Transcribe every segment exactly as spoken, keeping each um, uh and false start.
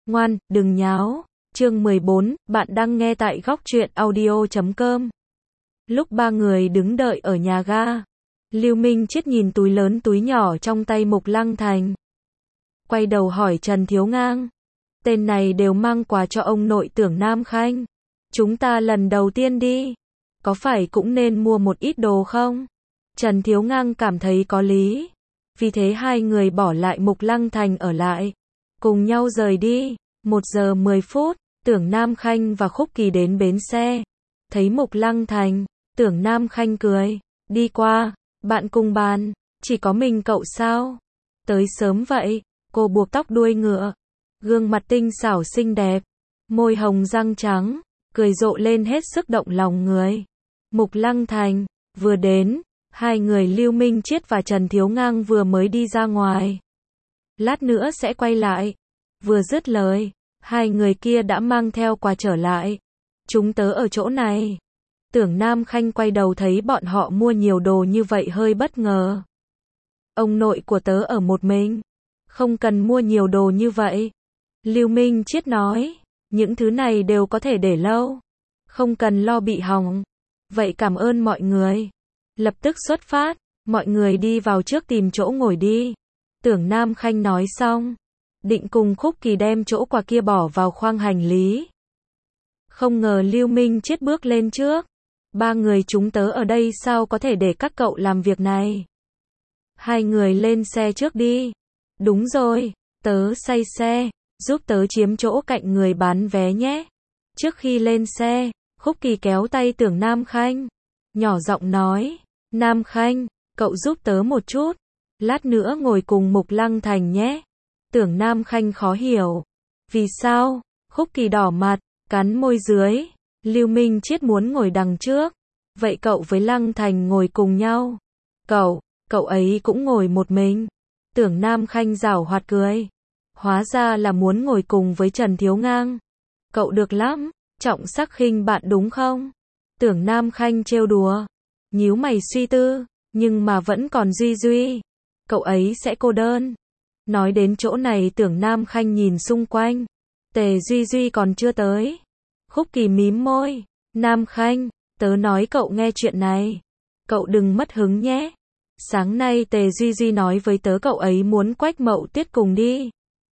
Ngoan, đừng nháo. Chương mười bốn, bạn đang nghe tại góc truyện audio chấm com. Lúc ba người đứng đợi ở nhà ga, Lưu Minh Triết nhìn túi lớn túi nhỏ trong tay Mục Lăng Thành. Quay đầu hỏi Trần Thiếu Ngang. Tên này đều mang quà cho ông nội Tưởng Nam Khanh. Chúng ta lần đầu tiên đi. Có phải cũng nên mua một ít đồ không? Trần Thiếu Ngang cảm thấy có lý. Vì thế hai người bỏ lại Mục Lăng Thành ở lại. Cùng nhau rời đi. Một giờ mười phút, Tưởng Nam Khanh và Khúc Kỳ đến bến xe. Thấy Mục Lăng Thành, Tưởng Nam Khanh cười. Đi qua, bạn cùng bàn, chỉ có mình cậu sao? Tới sớm vậy, cô buộc tóc đuôi ngựa. Gương mặt tinh xảo xinh đẹp, môi hồng răng trắng, cười rộ lên hết sức động lòng người. Mục Lăng Thành, vừa đến, hai người Lưu Minh Triết và Trần Thiếu Ngang vừa mới đi ra ngoài. Lát nữa sẽ quay lại. Vừa dứt lời, hai người kia đã mang theo quà trở lại. Chúng tớ ở chỗ này. Tưởng Nam Khanh quay đầu thấy bọn họ mua nhiều đồ như vậy hơi bất ngờ. Ông nội của tớ ở một mình. Không cần mua nhiều đồ như vậy. Lưu Minh Triết nói, những thứ này đều có thể để lâu. Không cần lo bị hỏng. Vậy cảm ơn mọi người. Lập tức xuất phát, mọi người đi vào trước tìm chỗ ngồi đi. Tưởng Nam Khanh nói xong, định cùng Khúc Kỳ đem chỗ quà kia bỏ vào khoang hành lý. Không ngờ Lưu Minh Triết bước lên trước. Ba người chúng tớ ở đây sao có thể để các cậu làm việc này? Hai người lên xe trước đi. Đúng rồi, tớ say xe, giúp tớ chiếm chỗ cạnh người bán vé nhé. Trước khi lên xe, Khúc Kỳ kéo tay Tưởng Nam Khanh, nhỏ giọng nói, Nam Khanh, cậu giúp tớ một chút, lát nữa ngồi cùng Mục Lăng Thành nhé. Tưởng Nam Khanh khó hiểu. Vì sao? Khúc Kỳ đỏ mặt, cắn môi dưới. Lưu Minh Triết muốn ngồi đằng trước. Vậy cậu với Lăng Thành ngồi cùng nhau. Cậu, cậu ấy cũng ngồi một mình. Tưởng Nam Khanh giảo hoạt cười. Hóa ra là muốn ngồi cùng với Trần Thiếu Ngang. Cậu được lắm, trọng sắc khinh bạn đúng không? Tưởng Nam Khanh trêu đùa. Nhíu mày suy tư, nhưng mà vẫn còn Duy Duy. Cậu ấy sẽ cô đơn. Nói đến chỗ này Tưởng Nam Khanh nhìn xung quanh. Tề Duy Duy còn chưa tới. Khúc Kỳ mím môi. Nam Khanh, tớ nói cậu nghe chuyện này. Cậu đừng mất hứng nhé. Sáng nay Tề Duy Duy nói với tớ cậu ấy muốn Quách Mậu Tuyết cùng đi.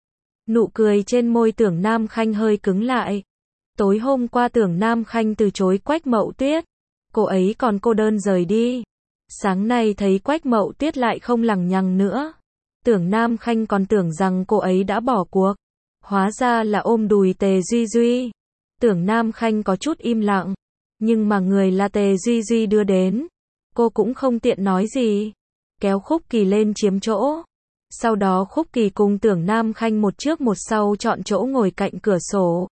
Nụ cười trên môi Tưởng Nam Khanh hơi cứng lại. Tối hôm qua Tưởng Nam Khanh từ chối Quách Mậu Tuyết. Cô ấy còn cô đơn rời đi. Sáng nay thấy Quách Mậu Tuyết lại không lằng nhằng nữa. Tưởng Nam Khanh còn tưởng rằng cô ấy đã bỏ cuộc. Hóa ra là ôm đùi Tề Duy Duy. Tưởng Nam Khanh có chút im lặng. Nhưng mà người là Tề Duy Duy đưa đến. Cô cũng không tiện nói gì. Kéo Khúc Kỳ lên chiếm chỗ. Sau đó Khúc Kỳ cùng Tưởng Nam Khanh một trước một sau chọn chỗ ngồi cạnh cửa sổ.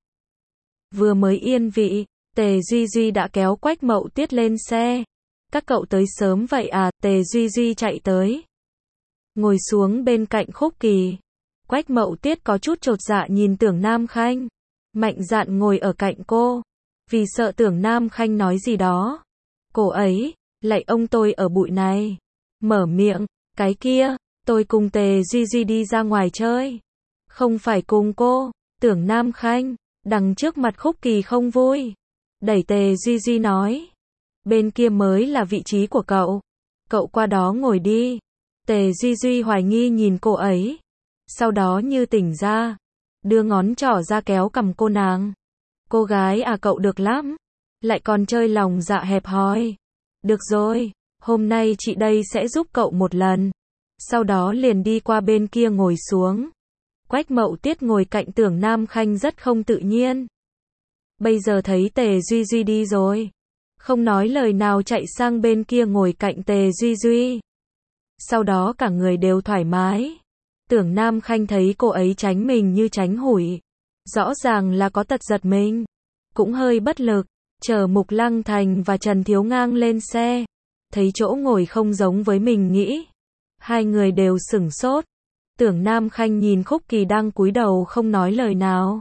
Vừa mới yên vị, Tề Duy Duy đã kéo Quách Mậu Tuyết lên xe. Các cậu tới sớm vậy à? Tề Duy Duy chạy tới. Ngồi xuống bên cạnh Khúc Kỳ. Quách Mậu Tuyết có chút chột dạ nhìn Tưởng Nam Khanh. Mạnh dạn ngồi ở cạnh cô. Vì sợ Tưởng Nam Khanh nói gì đó. Cô ấy, lạy ông tôi ở bụi này. Mở miệng, cái kia, tôi cùng Tề Duy Duy đi ra ngoài chơi. Không phải cùng cô. Tưởng Nam Khanh, đằng trước mặt Khúc Kỳ không vui. Đẩy Tề Duy Duy nói. Bên kia mới là vị trí của cậu. Cậu qua đó ngồi đi. Tề Duy Duy hoài nghi nhìn cô ấy. Sau đó như tỉnh ra. Đưa ngón trỏ ra kéo cằm cô nàng. Cô gái à cậu được lắm. Lại còn chơi lòng dạ hẹp hòi. Được rồi, hôm nay chị đây sẽ giúp cậu một lần. Sau đó liền đi qua bên kia ngồi xuống. Quách Mậu Tuyết ngồi cạnh Tưởng Nam Khanh rất không tự nhiên. Bây giờ thấy Tề Duy Duy đi rồi. Không nói lời nào chạy sang bên kia ngồi cạnh Tề Duy Duy. Sau đó cả người đều thoải mái. Tưởng Nam Khanh thấy cô ấy tránh mình như tránh hủi. Rõ ràng là có tật giật mình. Cũng hơi bất lực. Chờ Mục Lăng Thành và Trần Thiếu Ngang lên xe. Thấy chỗ ngồi không giống với mình nghĩ. Hai người đều sửng sốt. Tưởng Nam Khanh nhìn Khúc Kỳ đang cúi đầu không nói lời nào.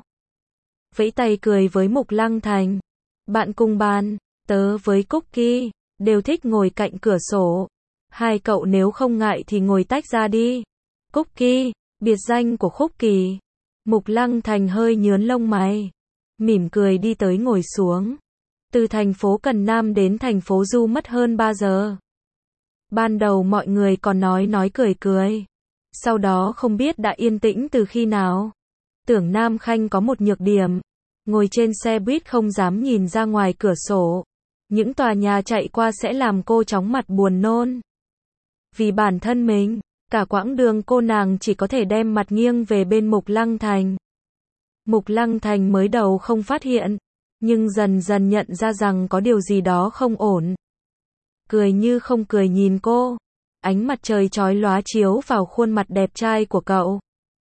Vẫy tay cười với Mục Lăng Thành. Bạn cùng bàn, tớ với Cúc Kỳ, đều thích ngồi cạnh cửa sổ. Hai cậu nếu không ngại thì ngồi tách ra đi. Cúc Kỳ, biệt danh của Khúc Kỳ. Mục Lăng Thành hơi nhướng lông mày, mỉm cười đi tới ngồi xuống. Từ thành phố Cần Nam đến thành phố Du mất hơn ba giờ. Ban đầu mọi người còn nói nói cười cười. Sau đó không biết đã yên tĩnh từ khi nào. Tưởng Nam Khanh có một nhược điểm. Ngồi trên xe buýt không dám nhìn ra ngoài cửa sổ. Những tòa nhà chạy qua sẽ làm cô chóng mặt buồn nôn. Vì bản thân mình, cả quãng đường cô nàng chỉ có thể đem mặt nghiêng về bên Mục Lăng Thành. Mục Lăng Thành mới đầu không phát hiện, nhưng dần dần nhận ra rằng có điều gì đó không ổn. Cười như không cười nhìn cô, ánh mặt trời chói lóa chiếu vào khuôn mặt đẹp trai của cậu.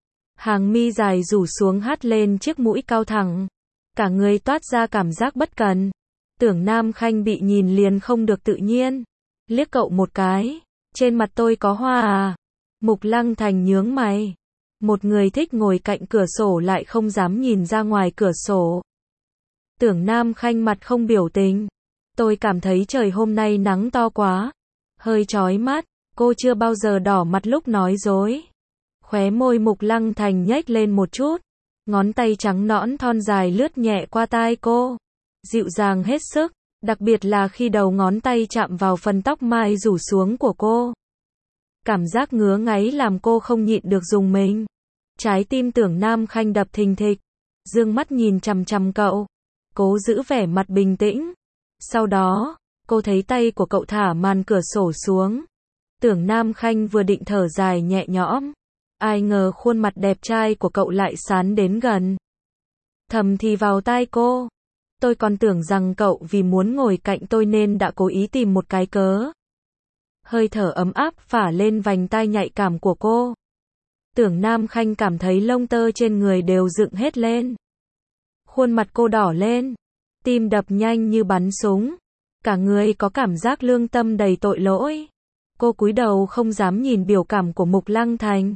Hàng mi dài rủ xuống hắt lên chiếc mũi cao thẳng, cả người toát ra cảm giác bất cần. Tưởng Nam Khanh bị nhìn liền không được tự nhiên, liếc cậu một cái, trên mặt tôi có hoa à? Mục Lăng Thành nhướng mày, một người thích ngồi cạnh cửa sổ lại không dám nhìn ra ngoài cửa sổ. Tưởng Nam Khanh mặt không biểu tình, tôi cảm thấy trời hôm nay nắng to quá, hơi chói mắt, cô chưa bao giờ đỏ mặt lúc nói dối. Khóe môi Mục Lăng Thành nhếch lên một chút, ngón tay trắng nõn thon dài lướt nhẹ qua tai cô, dịu dàng hết sức, đặc biệt là khi đầu ngón tay chạm vào phần tóc mai rủ xuống của cô. Cảm giác ngứa ngáy làm cô không nhịn được rùng mình. Trái tim Tưởng Nam Khanh đập thình thịch, dương mắt nhìn chằm chằm cậu, cố giữ vẻ mặt bình tĩnh. Sau đó, cô thấy tay của cậu thả màn cửa sổ xuống. Tưởng Nam Khanh vừa định thở dài nhẹ nhõm, ai ngờ khuôn mặt đẹp trai của cậu lại sán đến gần. Thầm thì vào tai cô, tôi còn tưởng rằng cậu vì muốn ngồi cạnh tôi nên đã cố ý tìm một cái cớ. Hơi thở ấm áp phả lên vành tai nhạy cảm của cô. Tưởng Nam Khanh cảm thấy lông tơ trên người đều dựng hết lên. Khuôn mặt cô đỏ lên, tim đập nhanh như bắn súng, cả người có cảm giác lương tâm đầy tội lỗi. Cô cúi đầu không dám nhìn biểu cảm của Mục Lăng Thành.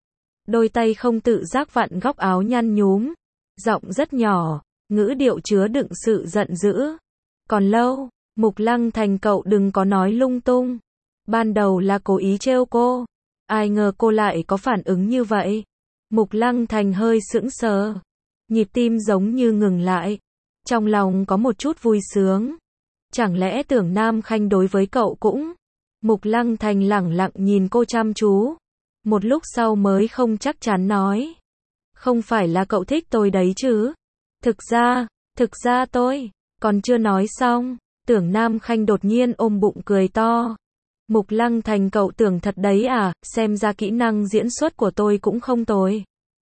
Đôi tay không tự giác vặn góc áo nhăn nhúm, giọng rất nhỏ, ngữ điệu chứa đựng sự giận dữ. Còn lâu, Mục Lăng Thành cậu đừng có nói lung tung. Ban đầu là cố ý trêu cô, ai ngờ cô lại có phản ứng như vậy. Mục Lăng Thành hơi sững sờ, nhịp tim giống như ngừng lại, trong lòng có một chút vui sướng. Chẳng lẽ Tưởng Nam Khanh đối với cậu cũng? Mục Lăng Thành lẳng lặng nhìn cô chăm chú, một lúc sau mới không chắc chắn nói. Không phải là cậu thích tôi đấy chứ? Thực ra, thực ra tôi, còn chưa nói xong, Tưởng Nam Khanh đột nhiên ôm bụng cười to. Mục Lăng Thành cậu tưởng thật đấy à, xem ra kỹ năng diễn xuất của tôi cũng không tồi.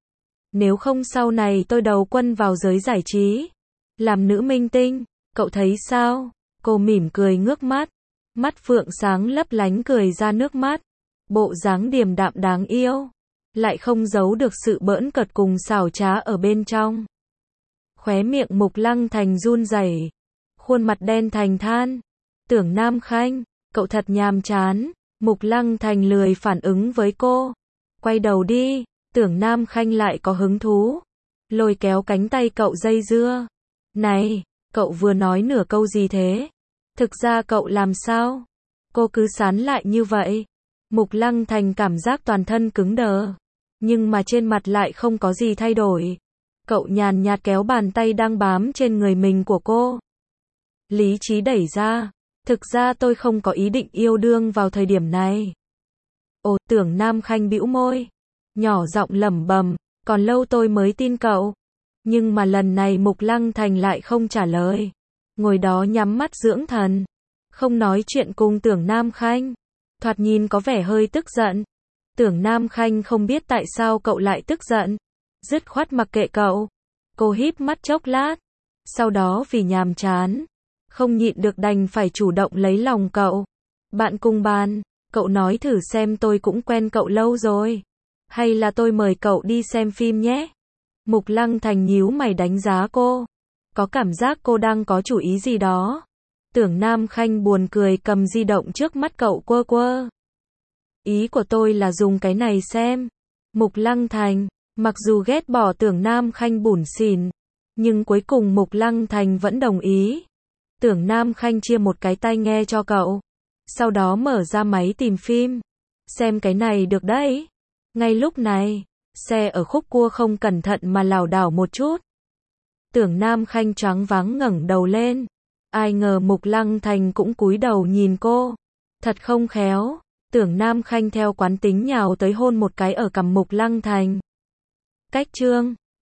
Nếu không sau này tôi đầu quân vào giới giải trí, làm nữ minh tinh, cậu thấy sao? Cô mỉm cười ngước mắt, mắt phượng sáng lấp lánh cười ra nước mắt, bộ dáng điềm đạm đáng yêu, lại không giấu được sự bỡn cợt cùng xảo trá ở bên trong. Khóe miệng Mục Lăng Thành run rẩy, khuôn mặt đen thành than. Tưởng Nam Khanh, cậu thật nhàm chán. Mục Lăng Thành lười phản ứng với cô, quay đầu đi. Tưởng Nam Khanh lại có hứng thú, lôi kéo cánh tay cậu dây dưa. Này, cậu vừa nói nửa câu gì thế? Thực ra cậu làm sao? Cô cứ sán lại như vậy. Mục Lăng Thành cảm giác toàn thân cứng đờ, nhưng mà trên mặt lại không có gì thay đổi. Cậu nhàn nhạt kéo bàn tay đang bám trên người mình của cô. Lý trí đẩy ra. Thực ra tôi không có ý định yêu đương vào thời điểm này. Ồ, Tưởng Nam Khanh bĩu môi, nhỏ giọng lẩm bẩm, còn lâu tôi mới tin cậu. Nhưng mà lần này Mục Lăng Thành lại không trả lời, ngồi đó nhắm mắt dưỡng thần, không nói chuyện cùng Tưởng Nam Khanh, thoạt nhìn có vẻ hơi tức giận. Tưởng Nam Khanh không biết tại sao cậu lại tức giận, dứt khoát mặc kệ cậu. Cô híp mắt chốc lát, sau đó vì nhàm chán, không nhịn được đành phải chủ động lấy lòng cậu. Bạn cùng bàn, cậu nói thử xem tôi cũng quen cậu lâu rồi. Hay là tôi mời cậu đi xem phim nhé? Mục Lăng Thành nhíu mày đánh giá cô, có cảm giác cô đang có chủ ý gì đó. Tưởng Nam Khanh buồn cười cầm di động trước mắt cậu quơ quơ. Ý của tôi là dùng cái này xem. Mục Lăng Thành, mặc dù ghét bỏ Tưởng Nam Khanh bủn xỉn, nhưng cuối cùng Mục Lăng Thành vẫn đồng ý. Tưởng Nam Khanh chia một cái tai nghe cho cậu, sau đó mở ra máy tìm phim. Xem cái này được đấy. Ngay lúc này, xe ở khúc cua không cẩn thận mà lảo đảo một chút. Tưởng Nam Khanh choáng váng ngẩng đầu lên. Ai ngờ Mục Lăng Thành cũng cúi đầu nhìn cô. Thật không khéo. Tưởng Nam Khanh theo quán tính nhào tới hôn một cái ở cằm Mục Lăng Thành. Cách trương.